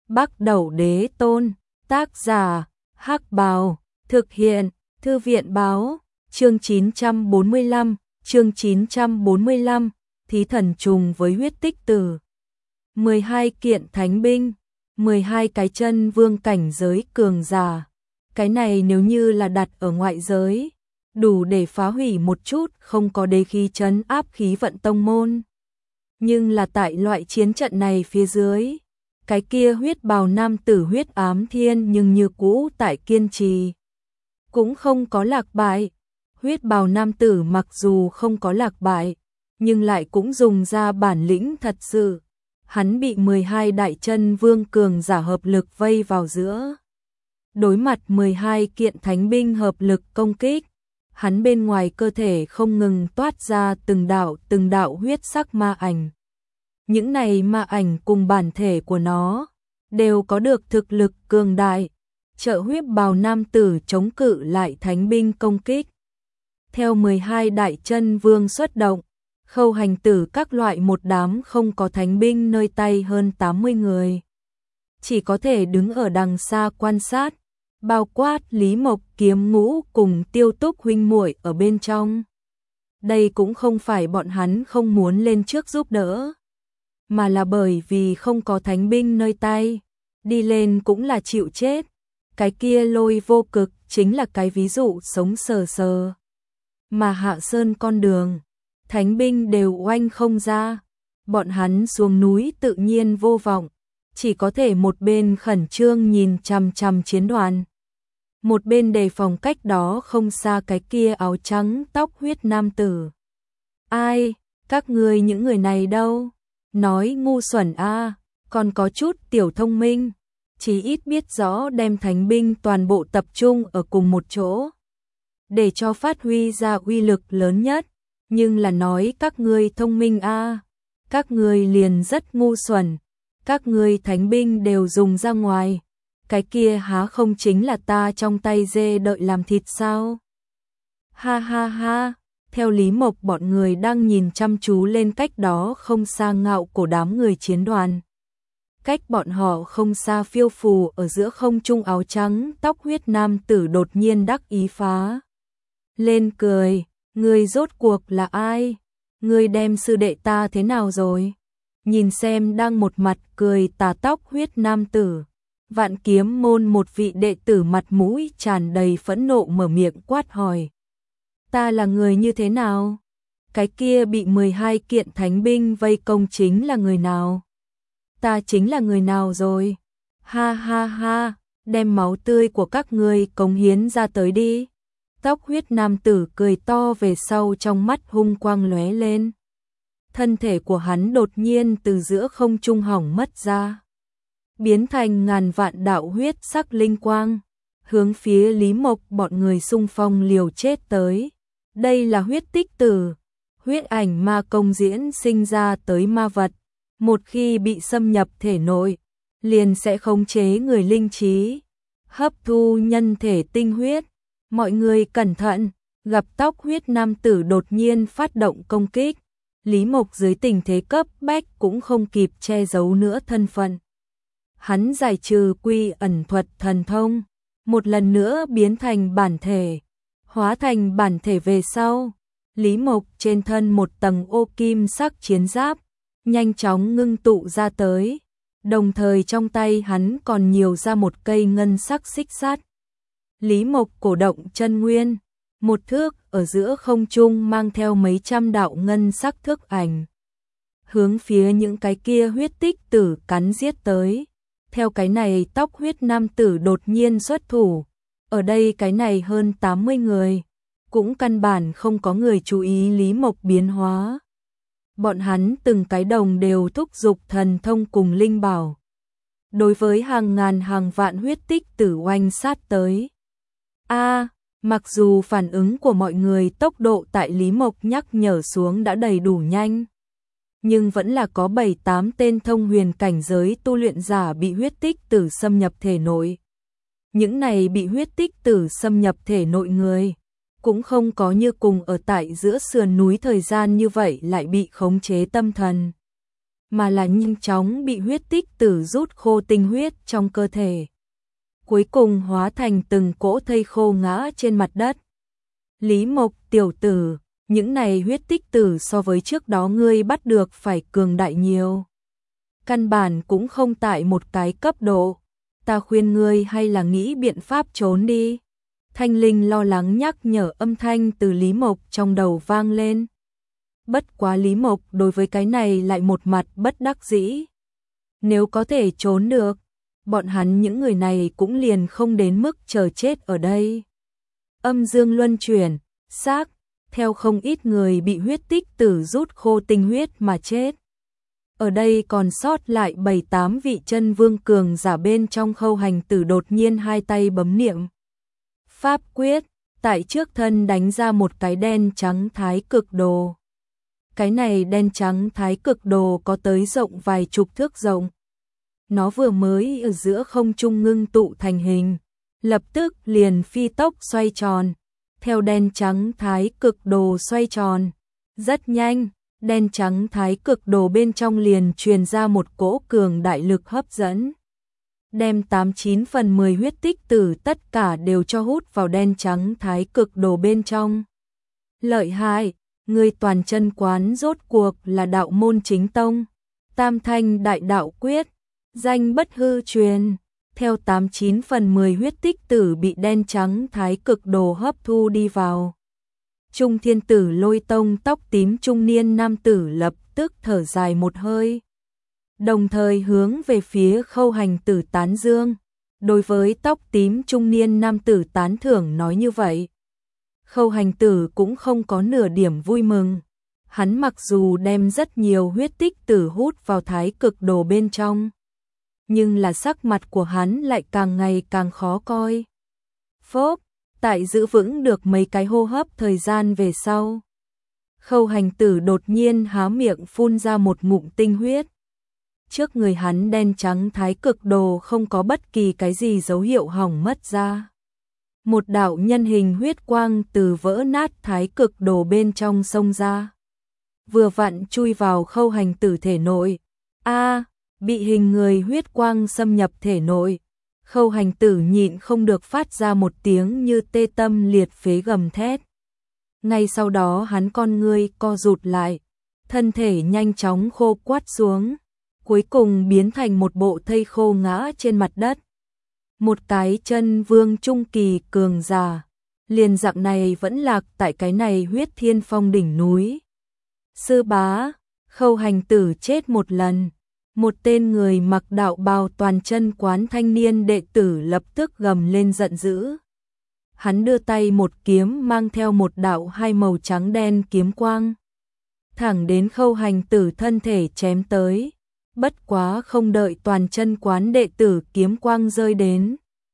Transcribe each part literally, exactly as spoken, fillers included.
Bắc Đẩu Đế Tôn, tác giả, Hắc Bào, thực hiện, Thư viện báo, chương chín trăm bốn mươi lăm, chương chín trăm bốn mươi lăm, thí thần trùng với huyết tích tử. mười hai kiện thánh binh, mười hai cái chân vương cảnh giới cường giả. Cái này nếu như là đặt ở ngoại giới, đủ để phá hủy một chút không có đế khí trấn áp khí vận tông môn. Nhưng là tại loại chiến trận này phía dưới, cái kia huyết bào nam tử huyết ám thiên nhưng như cũ tại kiên trì. Cũng không có lạc bại, huyết bào nam tử mặc dù không có lạc bại, nhưng lại cũng dùng ra bản lĩnh thật sự. Hắn bị mười hai đại chân vương cường giả hợp lực vây vào giữa. Đối mặt mười hai kiện thánh binh hợp lực công kích, hắn bên ngoài cơ thể không ngừng toát ra từng đạo từng đạo huyết sắc ma ảnh. Những này ma ảnh cùng bản thể của nó đều có được thực lực cường đại, trợ huyết bào nam tử chống cự lại thánh binh công kích. Theo mười hai đại chân vương xuất động, Khâu Hành Tử các loại một đám không có thánh binh nơi tay hơn tám mươi người, chỉ có thể đứng ở đằng xa quan sát, bao quát Lý Mộc, Kiếm Ngũ cùng Tiêu Túc huynh muội ở bên trong. Đây cũng không phải bọn hắn không muốn lên trước giúp đỡ, mà là bởi vì không có thánh binh nơi tay, đi lên cũng là chịu chết. Cái kia Lôi Vô Cực chính là cái ví dụ sống sờ sờ. Mà hạ sơn con đường, thánh binh đều oanh không ra, bọn hắn xuống núi tự nhiên vô vọng, chỉ có thể một bên khẩn trương nhìn chằm chằm chiến đoàn, một bên đề phòng cách đó không xa cái kia áo trắng tóc huyết nam tử. Ai, các ngươi những người này đâu? Nói ngu xuẩn a, à, còn có chút tiểu thông minh, chỉ ít biết rõ đem thánh binh toàn bộ tập trung ở cùng một chỗ, để cho phát huy ra uy lực lớn nhất. Nhưng là nói các ngươi thông minh a, à, các ngươi liền rất ngu xuẩn, các ngươi thánh binh đều dùng ra ngoài, cái kia há không chính là ta trong tay dê đợi làm thịt sao? Ha ha ha, theo Lý Mộc bọn người đang nhìn chăm chú lên cách đó không xa ngạo cổ đám người chiến đoàn. Cách bọn họ không xa phiêu phù ở giữa không trung áo trắng tóc huyết nam tử đột nhiên đắc ý phá lên cười. Ngươi rốt cuộc là ai? Ngươi đem sư đệ ta thế nào rồi? Nhìn xem đang một mặt cười tà tóc huyết nam tử, Vạn Kiếm môn một vị đệ tử mặt mũi tràn đầy phẫn nộ mở miệng quát hỏi. Ta là người như thế nào? Cái kia bị mười hai kiện thánh binh vây công chính là người nào? Ta chính là người nào rồi? Ha ha ha, đem máu tươi của các ngươi cống hiến ra tới đi. Tóc huyết nam tử cười to về sau, trong mắt hung quang lóe lên. Thân thể của hắn đột nhiên từ giữa không trung hỏng mất ra, biến thành ngàn vạn đạo huyết sắc linh quang, hướng phía Lý Mộc bọn người xung phong liều chết tới. Đây là huyết tích tử, huyết ảnh ma công diễn sinh ra tới ma vật, một khi bị xâm nhập thể nội, liền sẽ khống chế người linh trí, hấp thu nhân thể tinh huyết. Mọi người cẩn thận, gặp tóc huyết nam tử đột nhiên phát động công kích, Lý Mộc dưới tình thế cấp bách cũng không kịp che giấu nữa thân phận. Hắn giải trừ quy ẩn thuật thần thông, một lần nữa biến thành bản thể, hóa thành bản thể về sau. Lý Mộc trên thân một tầng ô kim sắc chiến giáp, nhanh chóng ngưng tụ ra tới, đồng thời trong tay hắn còn nhiều ra một cây ngân sắc xích sắt. Lý Mộc cổ động chân nguyên, một thước ở giữa không trung mang theo mấy trăm đạo ngân sắc thước ảnh, hướng phía những cái kia huyết tích tử cắn giết tới. Theo cái này tóc huyết nam tử đột nhiên xuất thủ, ở đây cái này hơn tám mươi người, cũng căn bản không có người chú ý Lý Mộc biến hóa. Bọn hắn từng cái đồng đều thúc giục thần thông cùng linh bảo, đối với hàng ngàn hàng vạn huyết tích tử oanh sát tới. A, à, mặc dù phản ứng của mọi người tốc độ tại Lý Mộc nhắc nhở xuống đã đầy đủ nhanh, nhưng vẫn là có bảy tám tên thông huyền cảnh giới tu luyện giả bị huyết tích tử xâm nhập thể nội. Những này bị huyết tích tử xâm nhập thể nội người, cũng không có như cùng ở tại giữa sườn núi thời gian như vậy lại bị khống chế tâm thần. mà là nhanh chóng bị huyết tích tử rút khô tinh huyết trong cơ thể. Cuối cùng hóa thành từng cỗ thây khô ngã trên mặt đất. Lý Mộc tiểu tử, những này huyết tích tử so với trước đó ngươi bắt được phải cường đại nhiều. Căn bản cũng không tại một cái cấp độ. Ta khuyên ngươi hay là nghĩ biện pháp trốn đi. Thanh Linh lo lắng nhắc nhở, âm thanh từ Lý Mộc trong đầu vang lên. Bất quá Lý Mộc đối với cái này lại một mặt bất đắc dĩ. Nếu có thể trốn được, bọn hắn những người này cũng liền không đến mức chờ chết ở đây. Âm dương luân chuyển, xác, theo không ít người bị huyết tích tử rút khô tinh huyết mà chết. Ở đây còn sót lại bảy tám vị chân vương cường giả, bên trong Khâu Hành Tử đột nhiên hai tay bấm niệm pháp quyết, tại trước thân đánh ra một cái đen trắng thái cực đồ. Cái này đen trắng thái cực đồ có tới rộng vài chục thước rộng. Nó vừa mới ở giữa không trung ngưng tụ thành hình, lập tức liền phi tốc xoay tròn, theo đen trắng thái cực đồ xoay tròn. Rất nhanh, đen trắng thái cực đồ bên trong liền truyền ra một cỗ cường đại lực hấp dẫn. Đem tám chín phần mười huyết tích tử tất cả đều cho hút vào đen trắng thái cực đồ bên trong. Lợi hại, người toàn chân quán rốt cuộc là đạo môn chính tông, tam thanh đại đạo quyết, danh bất hư truyền. Theo tám chín phần mười huyết tích tử bị đen trắng thái cực đồ hấp thu đi vào. Trung Thiên Tử Lôi Tông tóc tím trung niên nam tử lập tức thở dài một hơi. Đồng thời hướng về phía Khâu Hành Tử tán dương. Đối với tóc tím trung niên nam tử tán thưởng nói như vậy. Khâu Hành Tử cũng không có nửa điểm vui mừng. Hắn mặc dù đem rất nhiều huyết tích tử hút vào thái cực đồ bên trong, nhưng là sắc mặt của hắn lại càng ngày càng khó coi. Phốp, tại giữ vững được mấy cái hô hấp thời gian về sau, Khâu Hành Tử đột nhiên há miệng phun ra một ngụm tinh huyết. Trước người hắn đen trắng thái cực đồ không có bất kỳ cái gì dấu hiệu hỏng mất ra. Một đạo nhân hình huyết quang từ vỡ nát thái cực đồ bên trong xông ra, vừa vặn chui vào Khâu Hành Tử thể nội. A, bị hình người huyết quang xâm nhập thể nội. Khâu Hành Tử nhịn không được phát ra một tiếng như tê tâm liệt phế gầm thét. Ngay sau đó hắn con ngươi co rụt lại, thân thể nhanh chóng khô quắt xuống, cuối cùng biến thành một bộ thây khô ngã trên mặt đất. Một cái chân vương trung kỳ cường giả, liền dạng này vẫn lạc tại cái này huyết thiên phong đỉnh núi. Sư bá, Khâu Hành Tử chết một lần. Một tên người mặc đạo bào toàn chân quán thanh niên đệ tử lập tức gầm lên giận dữ. Hắn đưa tay một kiếm mang theo một đạo hai màu trắng đen kiếm quang, thẳng đến Khâu Hành Tử thân thể chém tới. Bất quá không đợi toàn chân quán đệ tử kiếm quang rơi đến,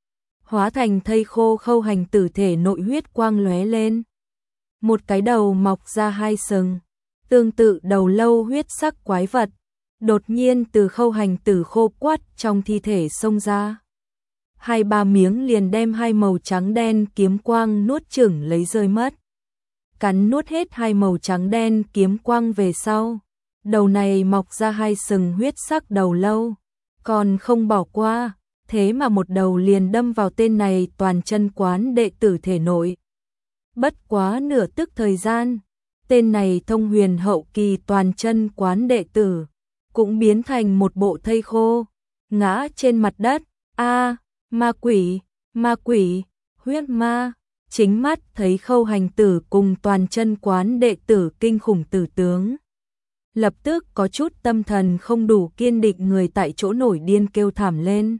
hóa thành thây khô Khâu Hành Tử thể nội huyết quang lóe lên. Một cái đầu mọc ra hai sừng, tương tự đầu lâu huyết sắc quái vật, đột nhiên từ Khâu Hành Tử khô quắt trong thi thể xông ra. Hai ba miếng liền đem hai màu trắng đen kiếm quang nuốt chửng lấy rơi mất. Cắn nuốt hết hai màu trắng đen kiếm quang về sau, đầu này mọc ra hai sừng huyết sắc đầu lâu, còn không bỏ qua, thế mà một đầu liền đâm vào tên này toàn chân quán đệ tử thể nội. Bất quá nửa tức thời gian, tên này thông huyền hậu kỳ toàn chân quán đệ tử cũng biến thành một bộ thây khô, ngã trên mặt đất. A, ma quỷ, ma quỷ, huyết ma. Chính mắt thấy Khâu Hành Tử cùng toàn chân quán đệ tử kinh khủng tử tướng, lập tức có chút tâm thần không đủ kiên định người tại chỗ nổi điên kêu thảm lên.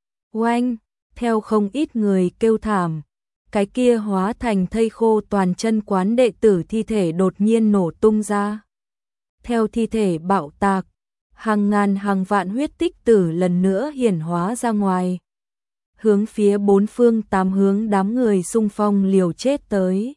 Oanh, theo không ít người kêu thảm, cái kia hóa thành thây khô toàn chân quán đệ tử thi thể đột nhiên nổ tung ra. Theo thi thể bạo tạc, hàng ngàn hàng vạn huyết tích tử lần nữa hiển hóa ra ngoài, hướng phía bốn phương tám hướng đám người xung phong liều chết tới.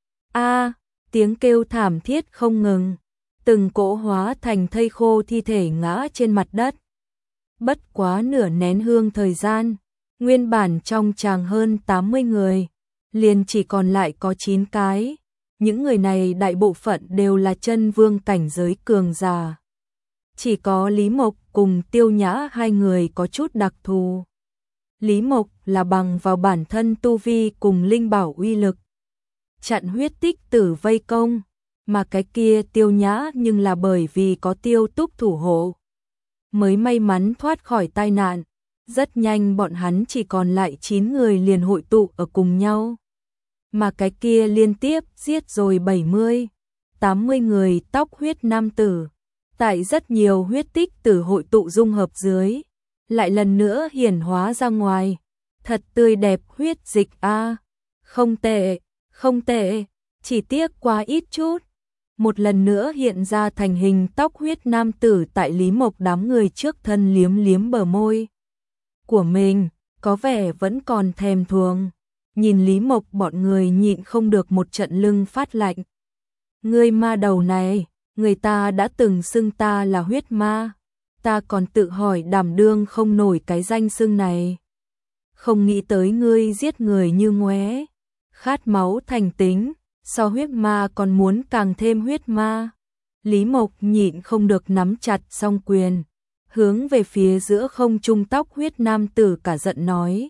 A, tiếng kêu thảm thiết không ngừng, từng cỗ hóa thành thây khô thi thể ngã trên mặt đất. Bất quá nửa nén hương thời gian, nguyên bản trong tràng hơn tám mươi người, liền chỉ còn lại có chín cái. Những người này đại bộ phận đều là chân vương cảnh giới cường giả. Chỉ có Lý Mộc cùng Tiêu Nhã hai người có chút đặc thù. Lý Mộc là bằng vào bản thân tu vi cùng linh bảo uy lực, chặn huyết tích tử vây công, mà cái kia Tiêu Nhã nhưng là bởi vì có Tiêu Túc thủ hộ, mới may mắn thoát khỏi tai nạn. Rất nhanh bọn hắn chỉ còn lại chín người liền hội tụ ở cùng nhau. Mà cái kia liên tiếp giết rồi bảy mươi, tám mươi người tóc huyết nam tử. Tại rất nhiều huyết tích tử hội tụ dung hợp dưới, lại lần nữa hiển hóa ra ngoài. Thật tươi đẹp huyết dịch a, không tệ, không tệ, chỉ tiếc quá ít chút. Một lần nữa hiện ra thành hình tóc huyết nam tử tại Lý Mộc đám người trước thân liếm liếm bờ môi của mình, có vẻ vẫn còn thèm thuồng. Nhìn Lý Mộc bọn người nhịn không được một trận lưng phát lạnh. Ngươi ma đầu này, người ta đã từng xưng ta là huyết ma, ta còn tự hỏi đảm đương không nổi cái danh xưng này. Không nghĩ tới ngươi giết người như ngoé, khát máu thành tính, so huyết ma còn muốn càng thêm huyết ma. Lý Mộc nhịn không được nắm chặt song quyền, hướng về phía giữa không trung tóc huyết nam tử cả giận nói.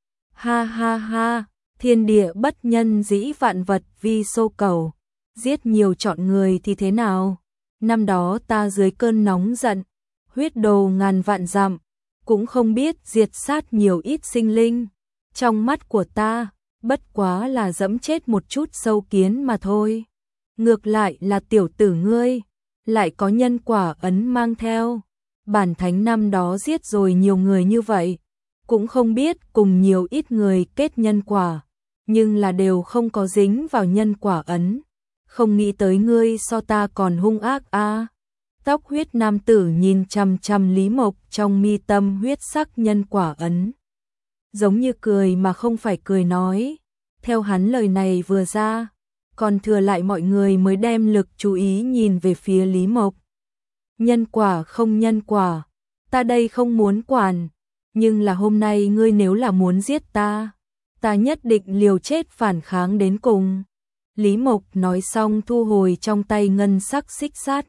Ha ha ha, thiên địa bất nhân dĩ vạn vật vi xô cầu, giết nhiều chọn người thì thế nào? Năm đó ta dưới cơn nóng giận, huyết đồ ngàn vạn dặm, cũng không biết diệt sát nhiều ít sinh linh. Trong mắt của ta, bất quá là dẫm chết một chút sâu kiến mà thôi. Ngược lại là tiểu tử ngươi, lại có nhân quả ấn mang theo. Bản thánh năm đó giết rồi nhiều người như vậy, cũng không biết cùng nhiều ít người kết nhân quả, nhưng là đều không có dính vào nhân quả ấn. Không nghĩ tới ngươi so ta còn hung ác a. À. Tóc huyết nam tử nhìn chằm chằm Lý Mộc trong mi tâm huyết sắc nhân quả ấn, giống như cười mà không phải cười nói. Theo hắn lời này vừa ra, còn thừa lại mọi người mới đem lực chú ý nhìn về phía Lý Mộc. Nhân quả không nhân quả, ta đây không muốn quản, nhưng là hôm nay ngươi nếu là muốn giết ta, ta nhất định liều chết phản kháng đến cùng. Lý Mộc nói xong thu hồi trong tay ngân sắc xích sát,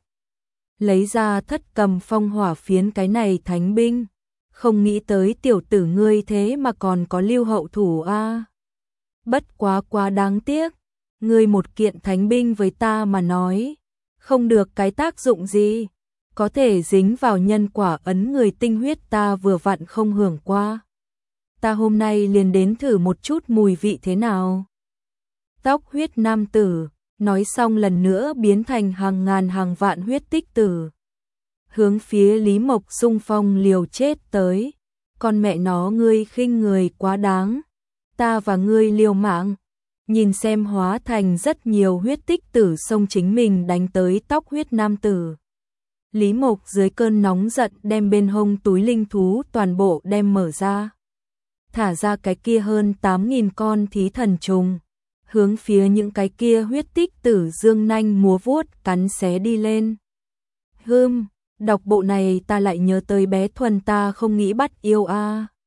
lấy ra thất cầm phong hỏa phiến cái này thánh binh. Không nghĩ tới tiểu tử ngươi thế mà còn có lưu hậu thủ a. À. Bất quá quá đáng tiếc, ngươi một kiện thánh binh với ta mà nói, không được cái tác dụng gì, có thể dính vào nhân quả ấn người tinh huyết ta vừa vặn không hưởng qua. Ta hôm nay liền đến thử một chút mùi vị thế nào. Tóc huyết nam tử, nói xong lần nữa biến thành hàng ngàn hàng vạn huyết tích tử. Hướng phía Lý Mộc xung phong liều chết tới. Con mẹ nó ngươi khinh người quá đáng. Ta và ngươi liều mạng. Nhìn xem hóa thành rất nhiều huyết tích tử xông chính mình đánh tới tóc huyết nam tử. Lý Mộc dưới cơn nóng giận đem bên hông túi linh thú toàn bộ đem mở ra. Thả ra cái kia hơn tám nghìn con thí thần trùng. Hướng phía những cái kia huyết tích tử dương nanh múa vuốt cắn xé đi lên. Hưm, đọc bộ này ta lại nhớ tới bé Thuần ta không nghĩ bắt yêu a. À.